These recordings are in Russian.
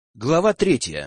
Глава 3.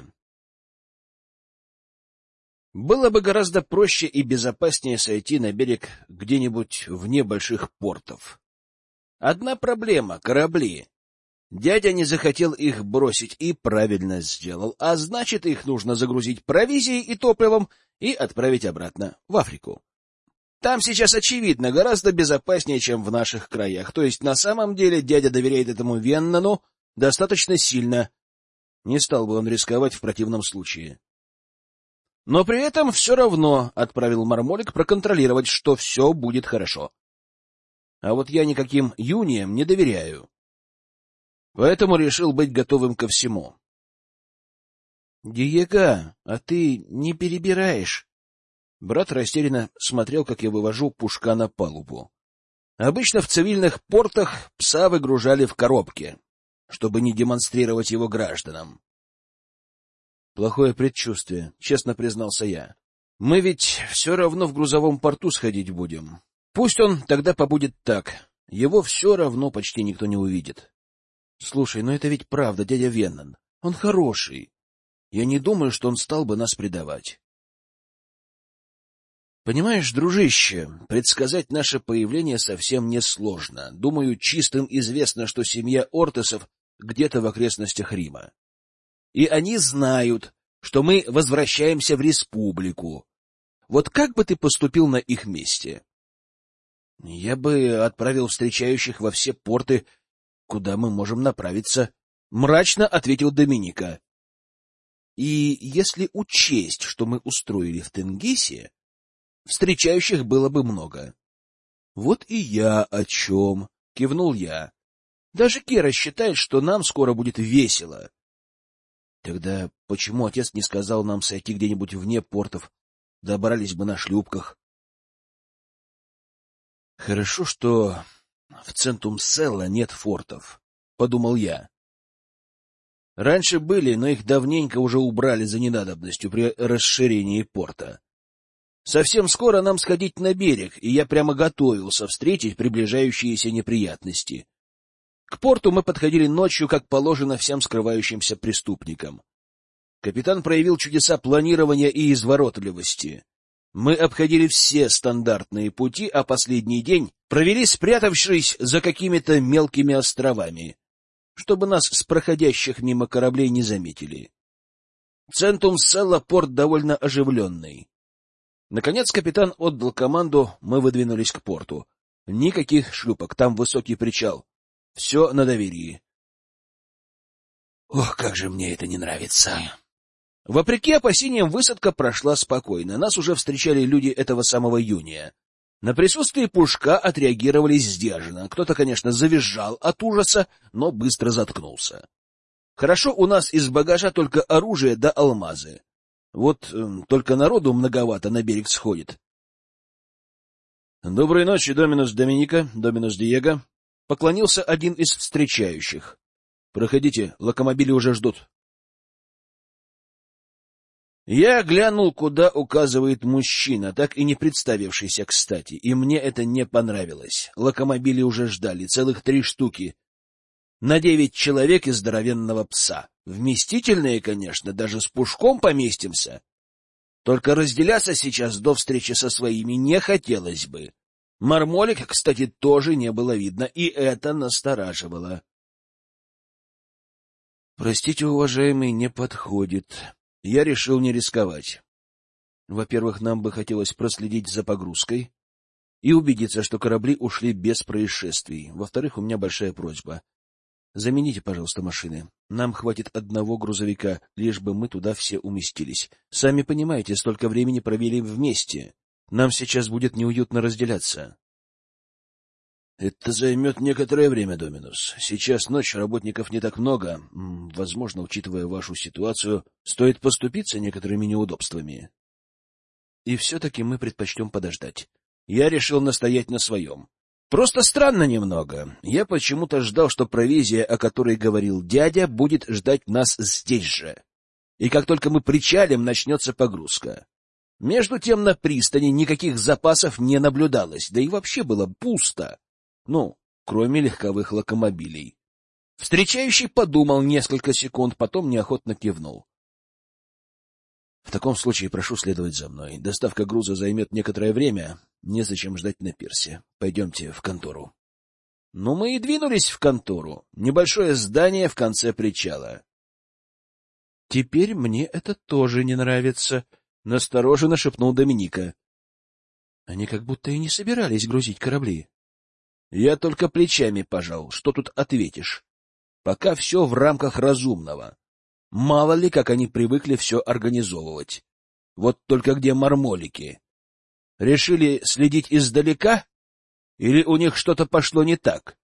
Было бы гораздо проще и безопаснее сойти на берег где-нибудь вне больших портов. Одна проблема — корабли. Дядя не захотел их бросить и правильно сделал, а значит, их нужно загрузить провизией и топливом и отправить обратно в Африку. Там сейчас, очевидно, гораздо безопаснее, чем в наших краях. То есть на самом деле дядя доверяет этому Веннону достаточно сильно. Не стал бы он рисковать в противном случае. Но при этом все равно отправил Мармолик проконтролировать, что все будет хорошо. А вот я никаким юниям не доверяю. Поэтому решил быть готовым ко всему. — Диего, а ты не перебираешь? Брат растерянно смотрел, как я вывожу Пушка на палубу. Обычно в цивильных портах пса выгружали в коробке, чтобы не демонстрировать его гражданам. Плохое предчувствие, честно признался я. Мы ведь все равно в грузовом порту сходить будем. Пусть он тогда побудет так. Его все равно почти никто не увидит. Слушай, но это ведь правда, дядя Веннон. Он хороший. Я не думаю, что он стал бы нас предавать. Понимаешь, дружище, предсказать наше появление совсем несложно. Думаю, чистым известно, что семья Ортесов где-то в окрестностях Рима. И они знают, что мы возвращаемся в республику. Вот как бы ты поступил на их месте? Я бы отправил встречающих во все порты, куда мы можем направиться, — мрачно ответил Доминика. И если учесть, что мы устроили в Тенгисе, встречающих было бы много. — Вот и я о чем, — кивнул я. Даже Кера считает, что нам скоро будет весело. Тогда почему отец не сказал нам сойти где-нибудь вне портов? Добрались бы на шлюпках. Хорошо, что в Центум-Селла нет фортов, — подумал я. Раньше были, но их давненько уже убрали за ненадобностью при расширении порта. Совсем скоро нам сходить на берег, и я прямо готовился встретить приближающиеся неприятности. К порту мы подходили ночью, как положено всем скрывающимся преступникам. Капитан проявил чудеса планирования и изворотливости. Мы обходили все стандартные пути, а последний день провели, спрятавшись за какими-то мелкими островами, чтобы нас с проходящих мимо кораблей не заметили. Центум-Селла — порт довольно оживленный. Наконец капитан отдал команду, мы выдвинулись к порту. Никаких шлюпок, там высокий причал. Все на доверии. Ох, как же мне это не нравится. Вопреки опасениям, высадка прошла спокойно. Нас уже встречали люди этого самого Юния. На присутствие Пушка отреагировали сдержанно. Кто-то, конечно, завизжал от ужаса, но быстро заткнулся. Хорошо, у нас из багажа только оружие да алмазы. Вот только народу многовато на берег сходит. — Доброй ночи, Доминус Доминика, Доминус Диего. Поклонился один из встречающих. — Проходите, локомобили уже ждут. Я глянул, куда указывает мужчина, так и не представившийся кстати, и мне это не понравилось. Локомобили уже ждали, целых 3 штуки. На 9 человек и здоровенного пса. Вместительные, конечно, даже с Пушком поместимся. Только разделяться сейчас до встречи со своими не хотелось бы. Мармолик, кстати, тоже не было видно, и это настораживало. — Простите, уважаемый, не подходит. Я решил не рисковать. Во-первых, нам бы хотелось проследить за погрузкой и убедиться, что корабли ушли без происшествий. Во-вторых, у меня большая просьба. Замените, пожалуйста, машины. Нам хватит одного грузовика, лишь бы мы туда все уместились. Сами понимаете, столько времени провели вместе. Нам сейчас будет неуютно разделяться. Это займет некоторое время, Доминус. Сейчас ночь, работников не так много. Возможно, учитывая вашу ситуацию, стоит поступиться некоторыми неудобствами. И все-таки мы предпочтем подождать. Я решил настоять на своем. Просто странно немного. Я почему-то ждал, что провизия, о которой говорил дядя, будет ждать нас здесь же. И как только мы причалим, начнется погрузка. Между тем на пристани никаких запасов не наблюдалось, да и вообще было пусто. Ну, кроме легковых локомобилей. Встречающий подумал несколько секунд, потом неохотно кивнул. — В таком случае прошу следовать за мной. Доставка груза займет некоторое время. Незачем ждать на пирсе. Пойдемте в контору. Ну, мы и двинулись в контору. Небольшое здание в конце причала. — Теперь мне это тоже не нравится, — настороженно шепнул Доминика. Они как будто и не собирались грузить корабли. Я только плечами пожал. Что тут ответишь? Пока все в рамках разумного. Мало ли, как они привыкли все организовывать. Вот только где мармолики? Решили следить издалека? Или у них что-то пошло не так?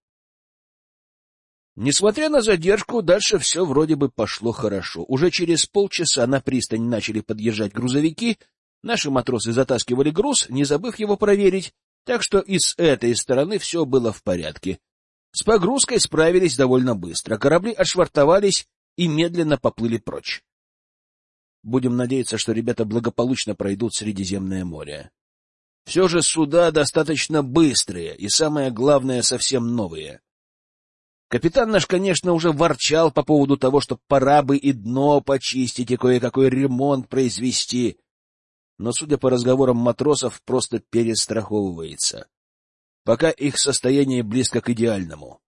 Несмотря на задержку, дальше все вроде бы пошло хорошо. Уже через полчаса на пристань начали подъезжать грузовики, наши матросы затаскивали груз, не забыв его проверить, так что и с этой стороны все было в порядке. С погрузкой справились довольно быстро, корабли отшвартовались и медленно поплыли прочь. Будем надеяться, что ребята благополучно пройдут Средиземное море. Все же суда достаточно быстрые и, самое главное, совсем новые. Капитан наш, конечно, уже ворчал по поводу того, что пора бы и дно почистить, и кое-какой ремонт произвести, но, судя по разговорам матросов, просто перестраховывается. Пока их состояние близко к идеальному.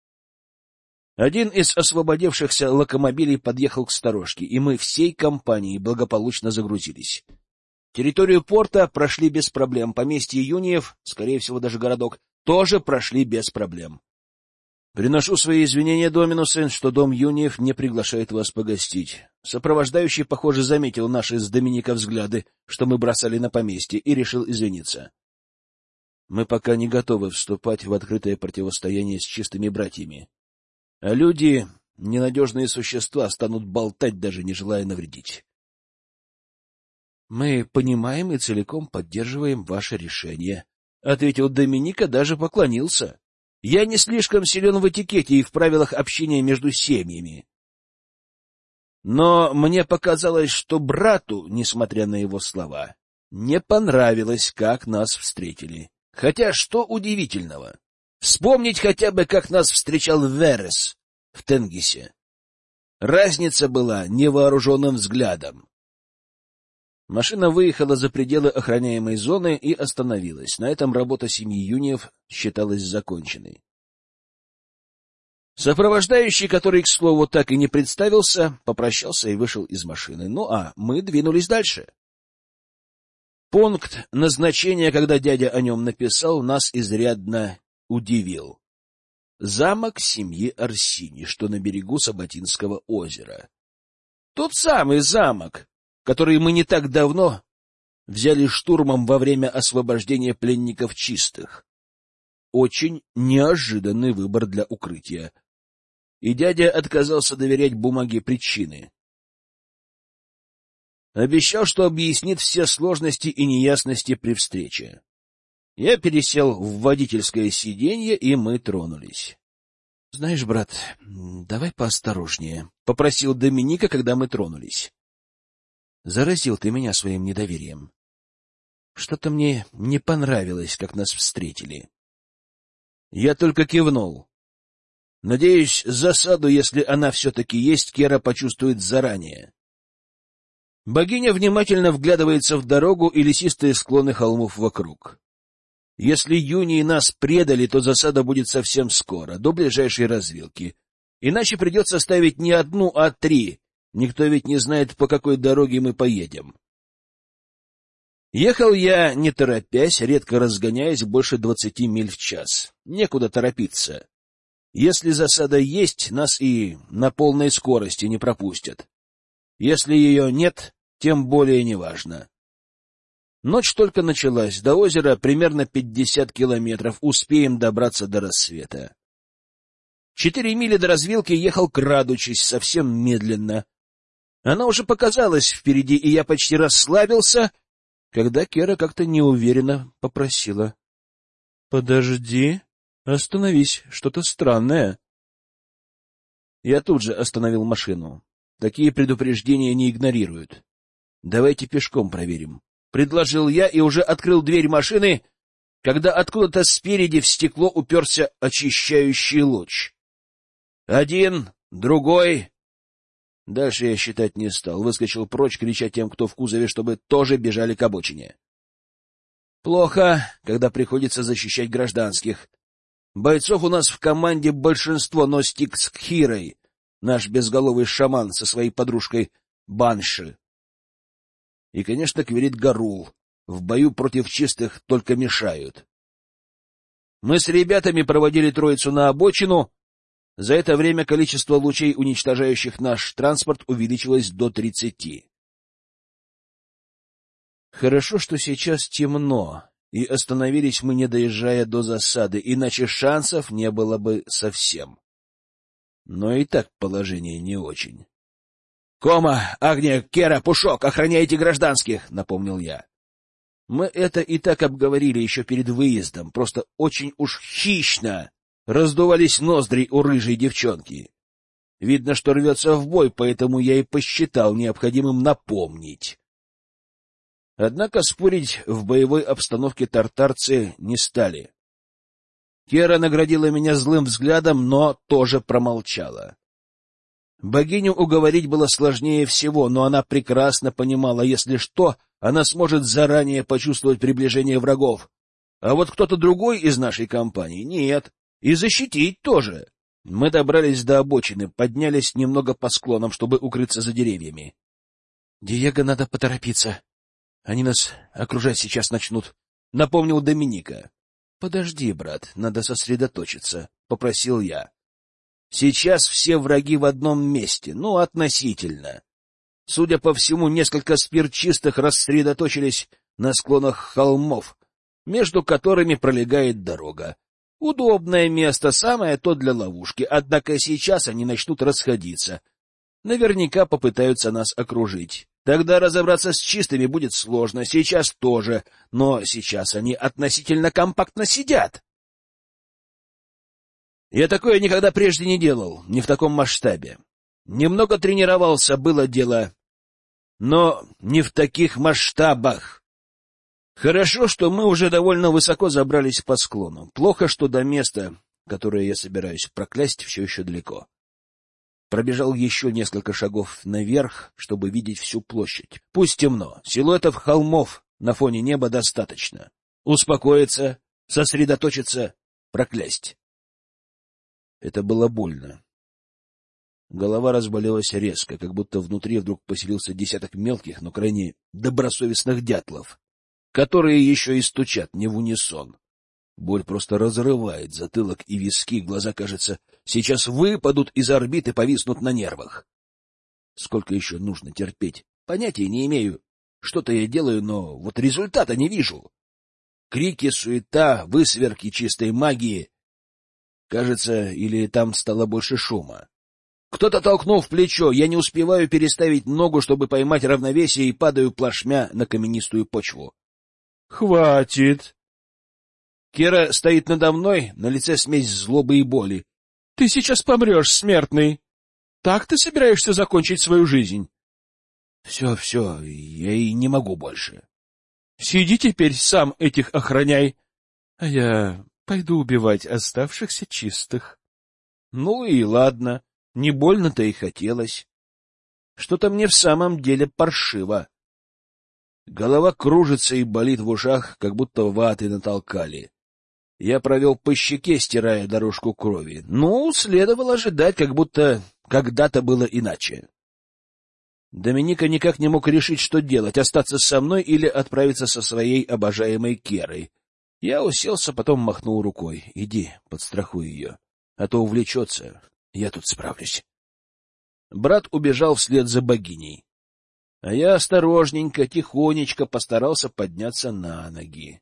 Один из освободившихся локомобилей подъехал к сторожке, и мы всей компанией благополучно загрузились. Территорию порта прошли без проблем, поместье Юниев, скорее всего, даже городок, тоже прошли без проблем. Приношу свои извинения, Доминусы, что дом Юниев не приглашает вас погостить. Сопровождающий, похоже, заметил наши с Доминика взгляды, что мы бросали на поместье, и решил извиниться. Мы пока не готовы вступать в открытое противостояние с чистыми братьями. А люди, ненадежные существа, станут болтать, даже не желая навредить. — Мы понимаем и целиком поддерживаем ваше решение, — ответил Доминика, даже поклонился. Я не слишком силен в этикете и в правилах общения между семьями. Но мне показалось, что брату, несмотря на его слова, не понравилось, как нас встретили. Хотя что удивительного? Вспомнить хотя бы, как нас встречал Верес в Тенгисе. Разница была невооруженным взглядом. Машина выехала за пределы охраняемой зоны и остановилась. На этом работа семьи Юниев считалась законченной. Сопровождающий, который, к слову, так и не представился, попрощался и вышел из машины. Ну а мы двинулись дальше. Пункт назначения, когда дядя о нем написал, нас изрядно удивил. Замок семьи Орсини, что на берегу Сабатинского озера. Тот самый замок, который мы не так давно взяли штурмом во время освобождения пленников чистых. Очень неожиданный выбор для укрытия. И дядя отказался доверять бумаге причины. Обещал, что объяснит все сложности и неясности при встрече. Я пересел в водительское сиденье, и мы тронулись. — Знаешь, брат, давай поосторожнее, — попросил Доминика, когда мы тронулись. Заразил ты меня своим недоверием. Что-то мне не понравилось, как нас встретили. Я только кивнул. Надеюсь, засаду, если она все-таки есть, Кера почувствует заранее. Богиня внимательно вглядывается в дорогу и лесистые склоны холмов вокруг. Если юнии нас предали, то засада будет совсем скоро, до ближайшей развилки. Иначе придется ставить не одну, а 3. Никто ведь не знает, по какой дороге мы поедем. Ехал я, не торопясь, редко разгоняясь больше 20 миль в час. Некуда торопиться. Если засада есть, нас и на полной скорости не пропустят. Если ее нет, тем более неважно. Ночь только началась, до озера примерно 50 километров, успеем добраться до рассвета. 4 мили до развилки ехал, крадучись, совсем медленно. Она уже показалась впереди, и я почти расслабился, когда Кера как-то неуверенно попросила: — Подожди, остановись, что-то странное. Я тут же остановил машину. Такие предупреждения не игнорируют. Давайте пешком проверим. Предложил я и уже открыл дверь машины, когда откуда-то спереди в стекло уперся очищающий луч. Один, другой. Дальше я считать не стал. Выскочил прочь, крича тем, кто в кузове, чтобы тоже бежали к обочине. Плохо, когда приходится защищать гражданских. Бойцов у нас в команде большинство, но Стикс с Кхирой, наш безголовый шаман со своей подружкой Банши. И, конечно, Кверит Гарул. В бою против чистых только мешают. Мы с ребятами проводили троицу на обочину. За это время количество лучей, уничтожающих наш транспорт, увеличилось до 30. Хорошо, что сейчас темно, и остановились мы, не доезжая до засады, иначе шансов не было бы совсем. Но и так положение не очень. — Кома, Агния, Кера, Пушок, охраняйте гражданских! — напомнил я. Мы это и так обговорили еще перед выездом, просто очень уж хищно раздувались ноздри у рыжей девчонки. Видно, что рвется в бой, поэтому я и посчитал необходимым напомнить. Однако спорить в боевой обстановке тартарцы не стали. Кера наградила меня злым взглядом, но тоже промолчала. Богиню уговорить было сложнее всего, но она прекрасно понимала, если что, она сможет заранее почувствовать приближение врагов. А вот кто-то другой из нашей компании — нет. И защитить тоже. Мы добрались до обочины, поднялись немного по склонам, чтобы укрыться за деревьями. — Диего, надо поторопиться. Они нас окружать сейчас начнут, — напомнил Доминика. — Подожди, брат, надо сосредоточиться, — попросил я. Сейчас все враги в одном месте, ну, относительно. Судя по всему, несколько спир чистых рассредоточились на склонах холмов, между которыми пролегает дорога. Удобное место, самое то для ловушки, однако сейчас они начнут расходиться. Наверняка попытаются нас окружить. Тогда разобраться с чистыми будет сложно, сейчас тоже, но сейчас они относительно компактно сидят. Я такое никогда прежде не делал, не в таком масштабе. Немного тренировался, было дело, но не в таких масштабах. Хорошо, что мы уже довольно высоко забрались по склону. Плохо, что до места, которое я собираюсь проклясть, все еще далеко. Пробежал еще несколько шагов наверх, чтобы видеть всю площадь. Пусть темно, силуэтов холмов на фоне неба достаточно. Успокоиться, сосредоточиться, проклясть. Это было больно. Голова разболелась резко, как будто внутри вдруг поселился десяток мелких, но крайне добросовестных дятлов, которые еще и стучат не в унисон. Боль просто разрывает затылок и виски, глаза, кажется, сейчас выпадут из орбит и повиснут на нервах. Сколько еще нужно терпеть? Понятия не имею. Что-то я делаю, но вот результата не вижу. Крики, суета, высверки чистой магии. Кажется, или там стало больше шума. Кто-то толкнул в плечо, я не успеваю переставить ногу, чтобы поймать равновесие, и падаю плашмя на каменистую почву. «Хватит!» Кера стоит надо мной, на лице смесь злобы и боли. «Ты сейчас помрешь, смертный! Так ты собираешься закончить свою жизнь?» «Все, я и не могу больше». «Сиди теперь, сам этих охраняй, а я пойду убивать оставшихся чистых». Ну и ладно, не больно-то и хотелось. Что-то мне в самом деле паршиво. Голова кружится и болит в ушах, как будто ваты натолкали. Я провел по щеке, стирая дорожку крови. Ну, следовало ожидать, как будто когда-то было иначе. Доминика никак не мог решить, что делать — остаться со мной или отправиться со своей обожаемой Керой. Я уселся, потом махнул рукой. «Иди, подстрахуй ее, а то увлечется. Я тут справлюсь». Брат убежал вслед за богиней. А я осторожненько, тихонечко постарался подняться на ноги.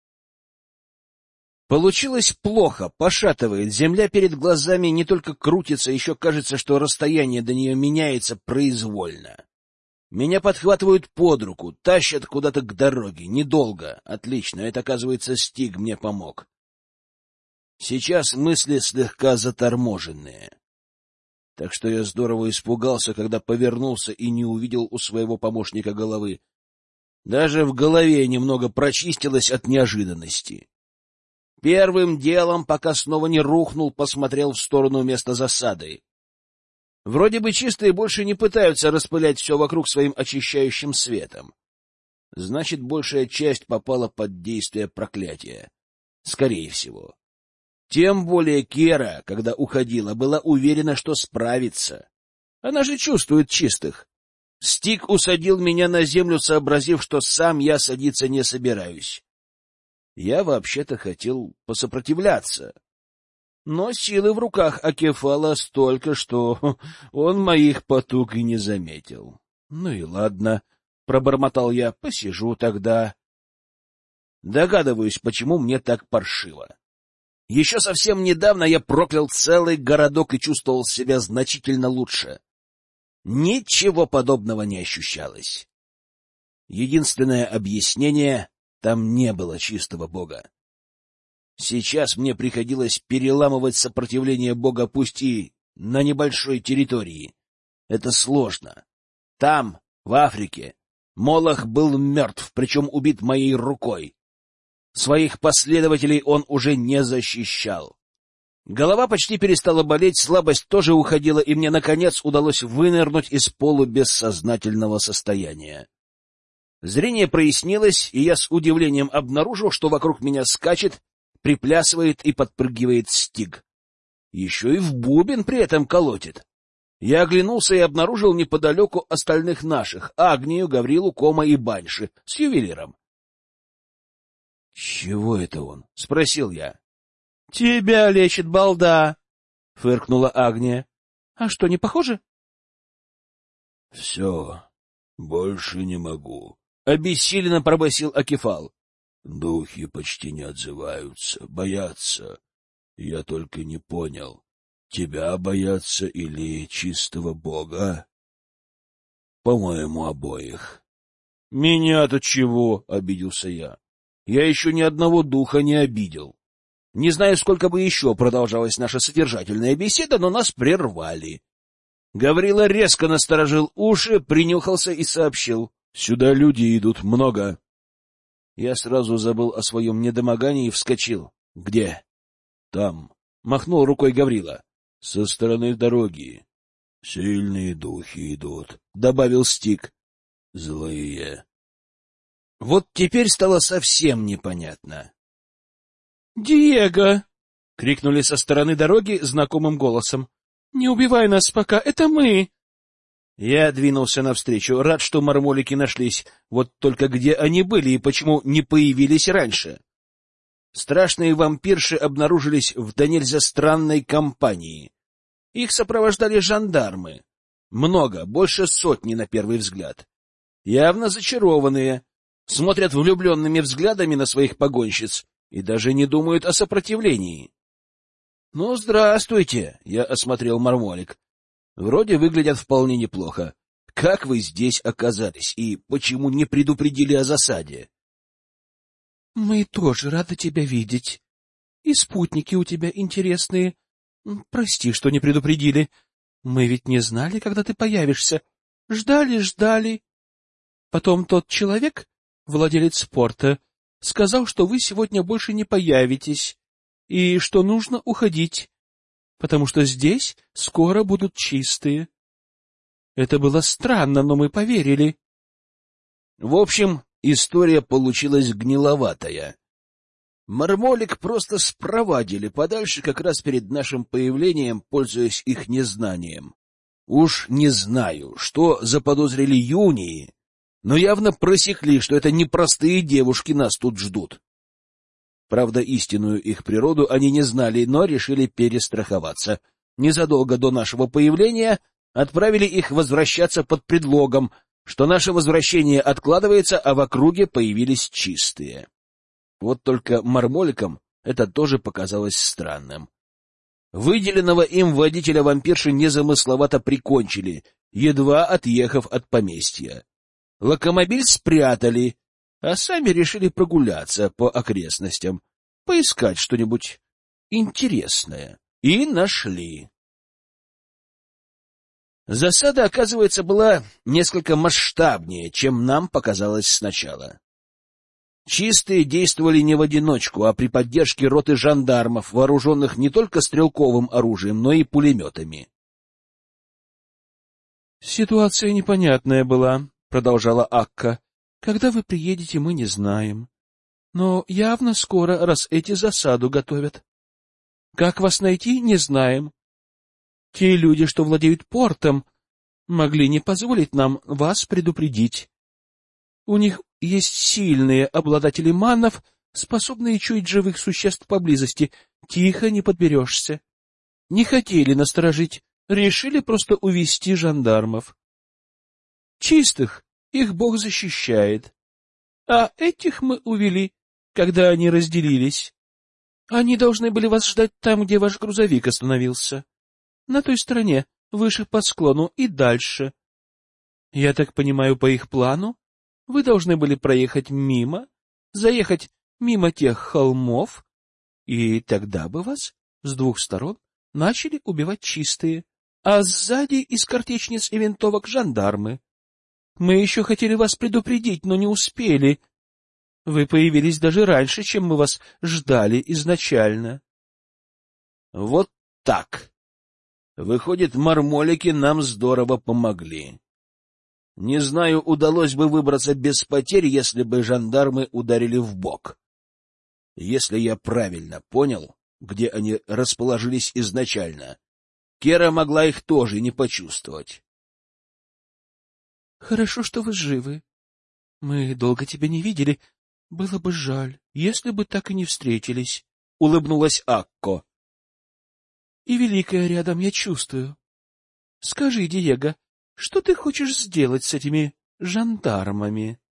Получилось плохо, пошатывает, земля перед глазами не только крутится, еще кажется, что расстояние до нее меняется произвольно. Меня подхватывают под руку, тащат куда-то к дороге, недолго, отлично, это, оказывается, Стиг мне помог. Сейчас мысли слегка заторможенные. Так что я здорово испугался, когда повернулся и не увидел у своего помощника головы. Даже в голове немного прочистилось от неожиданности. Первым делом, пока снова не рухнул, посмотрел в сторону места засады. Вроде бы чистые больше не пытаются распылять все вокруг своим очищающим светом. Значит, большая часть попала под действие проклятия. Скорее всего. Тем более Кера, когда уходила, была уверена, что справится. Она же чувствует чистых. Стик усадил меня на землю, сообразив, что сам я садиться не собираюсь. Я вообще-то хотел посопротивляться. Но силы в руках Акефала столько, что он моих потуг и не заметил. Ну и ладно, — пробормотал я, — посижу тогда. Догадываюсь, почему мне так паршиво. Еще совсем недавно я проклял целый городок и чувствовал себя значительно лучше. Ничего подобного не ощущалось. Единственное объяснение — там не было чистого бога. Сейчас мне приходилось переламывать сопротивление бога, пусть и на небольшой территории. Это сложно. Там, в Африке, Молох был мертв, причем убит моей рукой. Своих последователей он уже не защищал. Голова почти перестала болеть, слабость тоже уходила, и мне, наконец, удалось вынырнуть из полубессознательного состояния. Зрение прояснилось, и я с удивлением обнаружил, что вокруг меня скачет, приплясывает и подпрыгивает Стиг. Еще и в бубен при этом колотит. Я оглянулся и обнаружил неподалеку остальных наших — Агнию, Гаврилу, Кома и Банши с ювелиром. — Чего это он? — спросил я. — Тебя лечит балда, — фыркнула Агния. — А что, не похоже? — Все, больше не могу, — обессиленно пробасил Акефал. — Духи почти не отзываются, боятся. Я только не понял, тебя боятся или чистого бога? — По-моему, обоих. — Меня-то чего? — обиделся я. Я еще ни одного духа не обидел. Не знаю, сколько бы еще продолжалась наша содержательная беседа, но нас прервали. Гаврила резко насторожил уши, принюхался и сообщил: — Сюда люди идут много. Я сразу забыл о своем недомогании и вскочил. — Где? — Там. — махнул рукой Гаврила. — Со стороны дороги. — Сильные духи идут, — добавил Стик. — Злые. Вот теперь стало совсем непонятно. «Диего!» — крикнули со стороны дороги знакомым голосом. «Не убивай нас пока, это мы!» Я двинулся навстречу, рад, что мармолики нашлись. Вот только где они были и почему не появились раньше? Страшные вампирши обнаружились в да нельзя странной компании. Их сопровождали жандармы. Много, больше сотни на первый взгляд. Явно зачарованные. Смотрят влюбленными взглядами на своих погонщиц и даже не думают о сопротивлении. — Ну, здравствуйте, — я осмотрел мармолик. Вроде выглядят вполне неплохо. Как вы здесь оказались и почему не предупредили о засаде? — Мы тоже рады тебя видеть. И спутники у тебя интересные. Прости, что не предупредили. Мы ведь не знали, когда ты появишься. Ждали. Потом тот человек, владелец порта, сказал, что вы сегодня больше не появитесь и что нужно уходить, потому что здесь скоро будут чистые. Это было странно, но мы поверили. В общем, история получилась гниловатая. Мармолик просто спровадили подальше как раз перед нашим появлением, пользуясь их незнанием. Уж не знаю, что заподозрили юнии, но явно просекли, что это непростые девушки нас тут ждут. Правда, истинную их природу они не знали, но решили перестраховаться. Незадолго до нашего появления отправили их возвращаться под предлогом, что наше возвращение откладывается, а в округе появились чистые. Вот только мармоликам это тоже показалось странным. Выделенного им водителя вампирши незамысловато прикончили, едва отъехав от поместья. Локомобиль спрятали, а сами решили прогуляться по окрестностям, поискать что-нибудь интересное. И нашли. Засада, оказывается, была несколько масштабнее, чем нам показалось сначала. Чистые действовали не в одиночку, а при поддержке роты жандармов, вооруженных не только стрелковым оружием, но и пулеметами. «Ситуация непонятная была», — продолжала Акка. «Когда вы приедете, мы не знаем. Но явно скоро, раз эти засаду готовят. Как вас найти, не знаем. Те люди, что владеют портом, могли не позволить нам вас предупредить. У них есть сильные обладатели маннов, способные чуять живых существ поблизости. Тихо, не подберешься. Не хотели насторожить, решили просто увести жандармов. Чистых их Бог защищает. А этих мы увели, когда они разделились. Они должны были вас ждать там, где ваш грузовик остановился. На той стороне, выше по склону и дальше. Я так понимаю, по их плану, вы должны были проехать мимо, заехать мимо тех холмов, и тогда бы вас с двух сторон начали убивать чистые, а сзади из картечниц и винтовок жандармы. Мы еще хотели вас предупредить, но не успели. Вы появились даже раньше, чем мы вас ждали изначально. Вот так. Выходит, мармолики нам здорово помогли. Не знаю, удалось бы выбраться без потерь, если бы жандармы ударили в бок. Если я правильно понял, где они расположились изначально, Кера могла их тоже не почувствовать. Хорошо, что вы живы. Мы долго тебя не видели. Было бы жаль, если бы так и не встретились, — улыбнулась Акко. И великое рядом я чувствую. Скажи, Диего, что ты хочешь сделать с этими жандармами?